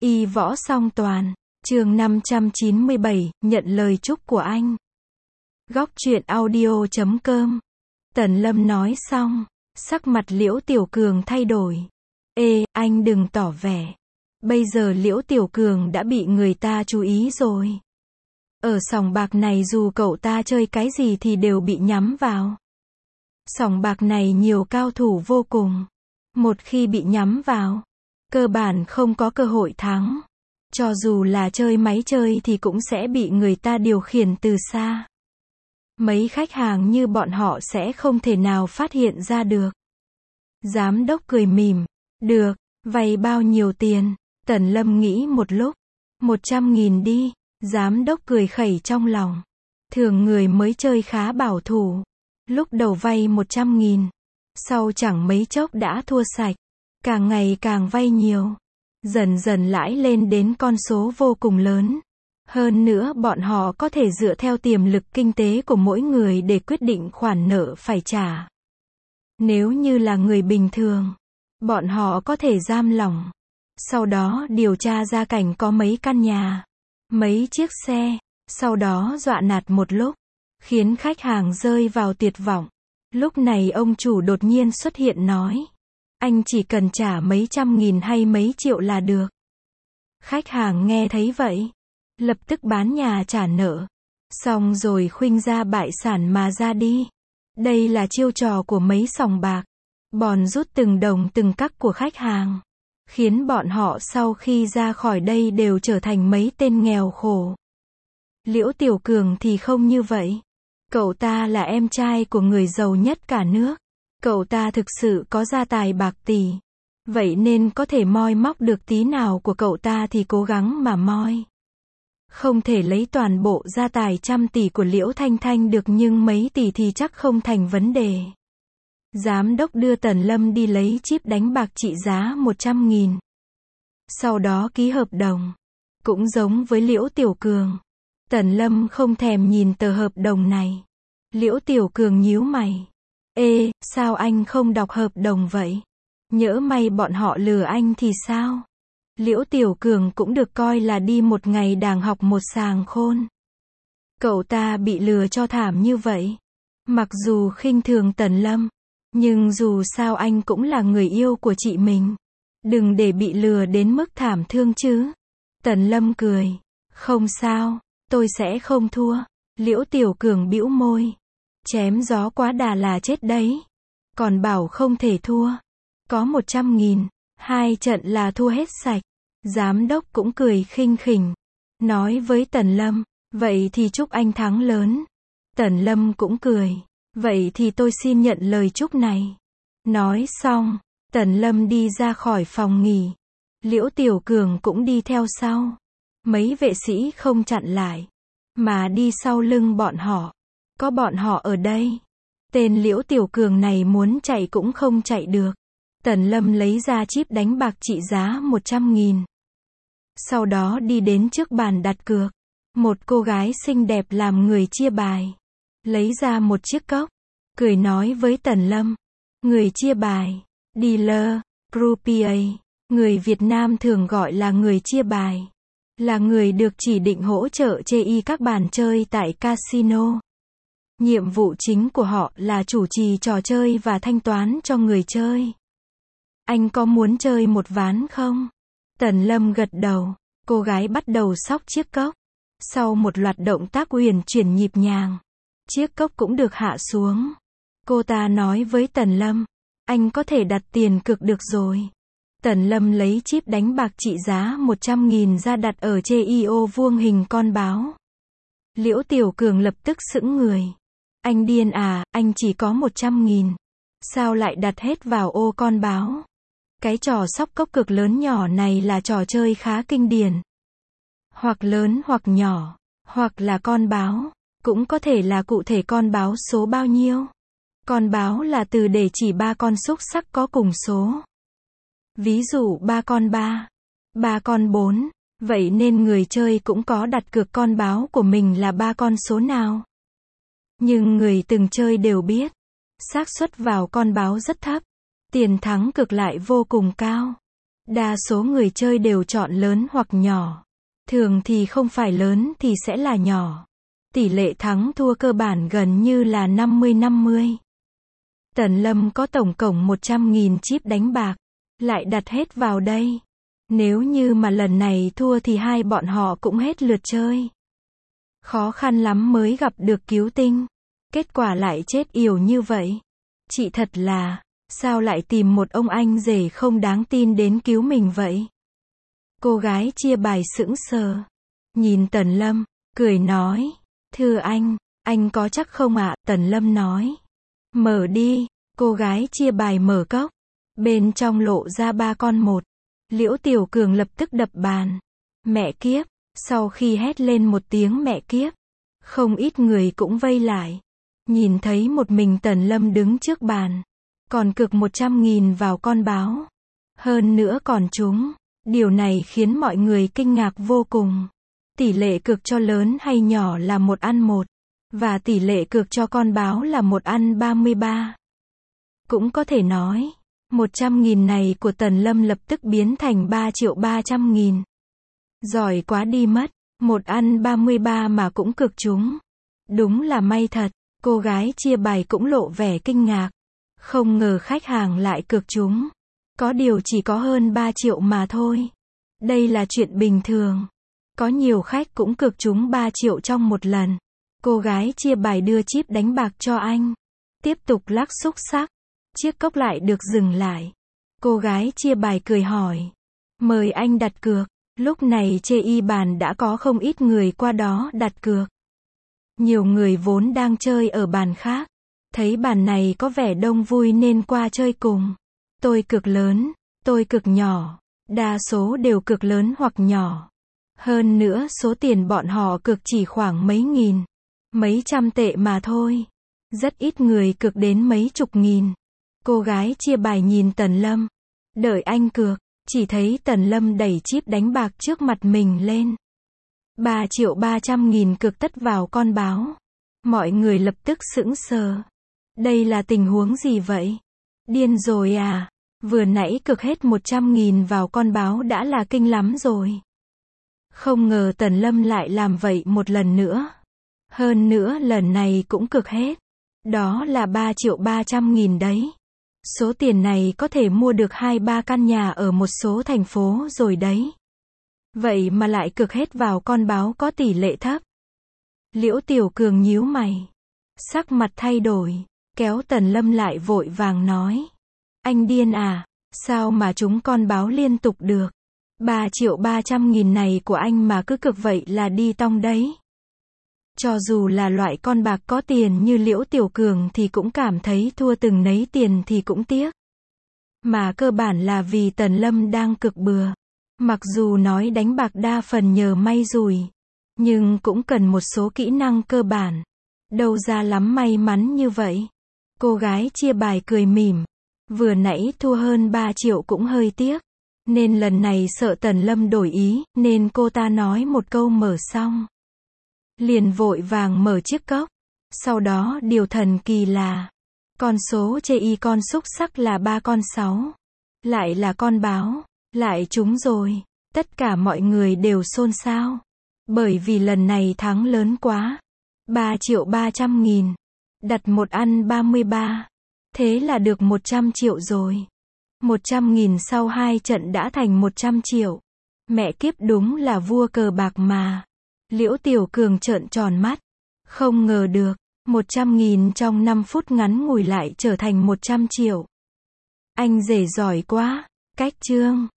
Y võ song toàn. Chương 597, nhận lời chúc của anh. Góc truyện audio.com. Tần Lâm nói xong, sắc mặt Liễu Tiểu Cường thay đổi. Ê, anh đừng tỏ vẻ. Bây giờ Liễu Tiểu Cường đã bị người ta chú ý rồi. Ở sòng bạc này dù cậu ta chơi cái gì thì đều bị nhắm vào. Sòng bạc này nhiều cao thủ vô cùng. Một khi bị nhắm vào, cơ bản không có cơ hội thắng. Cho dù là chơi máy chơi thì cũng sẽ bị người ta điều khiển từ xa. Mấy khách hàng như bọn họ sẽ không thể nào phát hiện ra được. Giám đốc cười mỉm. Được, vay bao nhiêu tiền? Tần Lâm nghĩ một lúc. 100.000 đi. Giám đốc cười khẩy trong lòng. Thường người mới chơi khá bảo thủ. Lúc đầu vay 100.000. Sau chẳng mấy chốc đã thua sạch. Càng ngày càng vay nhiều. Dần dần lãi lên đến con số vô cùng lớn. Hơn nữa bọn họ có thể dựa theo tiềm lực kinh tế của mỗi người để quyết định khoản nợ phải trả. Nếu như là người bình thường, bọn họ có thể giam lỏng. Sau đó điều tra ra cảnh có mấy căn nhà, mấy chiếc xe, sau đó dọa nạt một lúc, khiến khách hàng rơi vào tuyệt vọng. Lúc này ông chủ đột nhiên xuất hiện nói, anh chỉ cần trả mấy trăm nghìn hay mấy triệu là được. Khách hàng nghe thấy vậy, lập tức bán nhà trả nợ, xong rồi khuynh ra bại sản mà ra đi. Đây là chiêu trò của mấy sòng bạc, bòn rút từng đồng từng cắc của khách hàng, khiến bọn họ sau khi ra khỏi đây đều trở thành mấy tên nghèo khổ. Liễu Tiểu Cường thì không như vậy. Cậu ta là em trai của người giàu nhất cả nước. Cậu ta thực sự có gia tài bạc tỷ. Vậy nên có thể moi móc được tí nào của cậu ta thì cố gắng mà moi. Không thể lấy toàn bộ gia tài trăm tỷ của Liễu Thanh Thanh được nhưng mấy tỷ thì chắc không thành vấn đề. Giám đốc đưa Tần Lâm đi lấy chip đánh bạc trị giá 100.000. Sau đó ký hợp đồng. Cũng giống với Liễu Tiểu Cường. Tần Lâm không thèm nhìn tờ hợp đồng này. Liễu Tiểu Cường nhíu mày. Ê, sao anh không đọc hợp đồng vậy? Nhỡ may bọn họ lừa anh thì sao? Liễu Tiểu Cường cũng được coi là đi một ngày đàng học một sàng khôn. Cậu ta bị lừa cho thảm như vậy. Mặc dù khinh thường Tần Lâm, nhưng dù sao anh cũng là người yêu của chị mình. Đừng để bị lừa đến mức thảm thương chứ. Tần Lâm cười. Không sao, tôi sẽ không thua. Liễu Tiểu Cường bĩu môi. Chém gió quá đà là chết đấy. Còn bảo không thể thua. Có 100.000, 2 trận là thua hết sạch. Giám đốc cũng cười khinh khỉnh. Nói với Tần Lâm, vậy thì chúc anh thắng lớn. Tần Lâm cũng cười. Vậy thì tôi xin nhận lời chúc này. Nói xong, Tần Lâm đi ra khỏi phòng nghỉ. Liễu Tiểu Cường cũng đi theo sau. Mấy vệ sĩ không chặn lại, mà đi sau lưng bọn họ. Có bọn họ ở đây. Tên Liễu Tiểu Cường này muốn chạy cũng không chạy được. Tần Lâm lấy ra chip đánh bạc trị giá 100.000. Sau đó đi đến trước bàn đặt cược. Một cô gái xinh đẹp làm người chia bài. Lấy ra một chiếc cốc. Cười nói với Tần Lâm. Người chia bài. Dealer, croupier. Người Việt Nam thường gọi là người chia bài. Là người được chỉ định hỗ trợ chê y các bàn chơi tại casino. Nhiệm vụ chính của họ là chủ trì trò chơi và thanh toán cho người chơi. Anh có muốn chơi một ván không? Tần Lâm gật đầu. Cô gái bắt đầu xóc chiếc cốc. Sau một loạt động tác uyển chuyển nhịp nhàng, chiếc cốc cũng được hạ xuống. Cô ta nói với Tần Lâm, anh có thể đặt tiền cược được rồi. Tần Lâm lấy chip đánh bạc trị giá 100.000 ra đặt ở trên ô vuông hình con báo. Liễu Tiểu Cường lập tức sững người. Anh điên à, anh chỉ có 100.000. Sao lại đặt hết vào ô con báo? Cái trò sóc cốc cực lớn nhỏ này là trò chơi khá kinh điển. Hoặc lớn hoặc nhỏ, hoặc là con báo, cũng có thể là cụ thể con báo số bao nhiêu. Con báo là từ để chỉ 3 con xúc xắc có cùng số. Ví dụ 3 con 3, 3 con 4, vậy nên người chơi cũng có đặt cược con báo của mình là 3 con số nào. Nhưng người từng chơi đều biết, xác suất vào con báo rất thấp, tiền thắng cực lại vô cùng cao. Đa số người chơi đều chọn lớn hoặc nhỏ. Thường thì không phải lớn thì sẽ là nhỏ. Tỷ lệ thắng thua cơ bản gần như là 50-50. Tần Lâm có tổng cộng 100.000 chip đánh bạc, lại đặt hết vào đây. Nếu như mà lần này thua thì hai bọn họ cũng hết lượt chơi. Khó khăn lắm mới gặp được cứu tinh. Kết quả lại chết yểu như vậy. Chị thật là, sao lại tìm một ông anh rể không đáng tin đến cứu mình vậy? Cô gái chia bài sững sờ. Nhìn Tần Lâm, cười nói. Thưa anh có chắc không ạ? Tần Lâm nói. Mở đi. Cô gái chia bài mở cốc. Bên trong lộ ra 3 con 1. Liễu Tiểu Cường lập tức đập bàn. Mẹ kiếp. Sau khi hét lên một tiếng mẹ kiếp, không ít người cũng vây lại. Nhìn thấy một mình Tần Lâm đứng trước bàn. Còn cược 100.000 vào con báo. Hơn nữa còn trúng. Điều này khiến mọi người kinh ngạc vô cùng. Tỷ lệ cược cho lớn hay nhỏ là 1/1. Và tỷ lệ cược cho con báo là 1/33. Cũng có thể nói, 100.000 này của Tần Lâm lập tức biến thành 3.300.000. Giỏi quá đi mất, 1/33 mà cũng cược trúng. Đúng là may thật, cô gái chia bài cũng lộ vẻ kinh ngạc. Không ngờ khách hàng lại cược trúng. Có điều chỉ có hơn 3 triệu mà thôi. Đây là chuyện bình thường. Có nhiều khách cũng cược trúng 3 triệu trong một lần. Cô gái chia bài đưa chip đánh bạc cho anh. Tiếp tục lắc xúc xắc. Chiếc cốc lại được dừng lại. Cô gái chia bài cười hỏi. Mời anh đặt cược. Lúc này chê y bàn đã có không ít người qua đó đặt cược. Nhiều người vốn đang chơi ở bàn khác. Thấy bàn này có vẻ đông vui nên qua chơi cùng. Tôi cược lớn, tôi cược nhỏ. Đa số đều cược lớn hoặc nhỏ. Hơn nữa số tiền bọn họ cược chỉ khoảng mấy nghìn, mấy trăm tệ mà thôi. Rất ít người cược đến mấy chục nghìn. Cô gái chia bài nhìn Tần Lâm. Đợi anh cược, chỉ thấy Tần Lâm đẩy chip đánh bạc trước mặt mình lên. 3.300.000 cược tất vào con báo. Mọi người lập tức sững sờ. Đây là tình huống gì vậy? Điên rồi à? Vừa nãy cược hết 100.000 vào con báo đã là kinh lắm rồi. Không ngờ Tần Lâm lại làm vậy một lần nữa. Hơn nữa lần này cũng cược hết. Đó là 3.300.000 đấy. Số tiền này có thể mua được 2-3 căn nhà ở một số thành phố rồi đấy. Vậy mà lại cược hết vào con báo có tỷ lệ thấp. Liễu Tiểu Cường nhíu mày. Sắc mặt thay đổi. Kéo Tần Lâm lại vội vàng nói. Anh điên à? Sao mà chúng con báo liên tục được? 3.300.000 này của anh mà cứ cược vậy là đi tong đấy. Cho dù là loại con bạc có tiền như Liễu Tiểu Cường thì cũng cảm thấy thua từng nấy tiền thì cũng tiếc. Mà cơ bản là vì Tần Lâm đang cược bừa. Mặc dù nói đánh bạc đa phần nhờ may rủi, nhưng cũng cần một số kỹ năng cơ bản. Đâu ra lắm may mắn như vậy. Cô gái chia bài cười mỉm. Vừa nãy thua hơn 3 triệu cũng hơi tiếc. Nên lần này sợ Tần Lâm đổi ý, nên cô ta nói một câu mở xong. Liền vội vàng mở chiếc cốc. Sau đó điều thần kỳ là, con số chê y con xúc xắc là 3 con 6. Lại là con báo. Lại trúng rồi. Tất cả mọi người đều xôn xao. Bởi vì lần này thắng lớn quá. 3.300.000. Đặt 1/33. Thế là được 100 triệu rồi. 100.000 sau 2 trận đã thành 100 triệu. Mẹ kiếp đúng là vua cờ bạc mà. Liễu Tiểu Cường trợn tròn mắt. Không ngờ được. 100.000 trong 5 phút ngắn ngủi lại trở thành 100 triệu. Anh rể giỏi quá. Cách chương.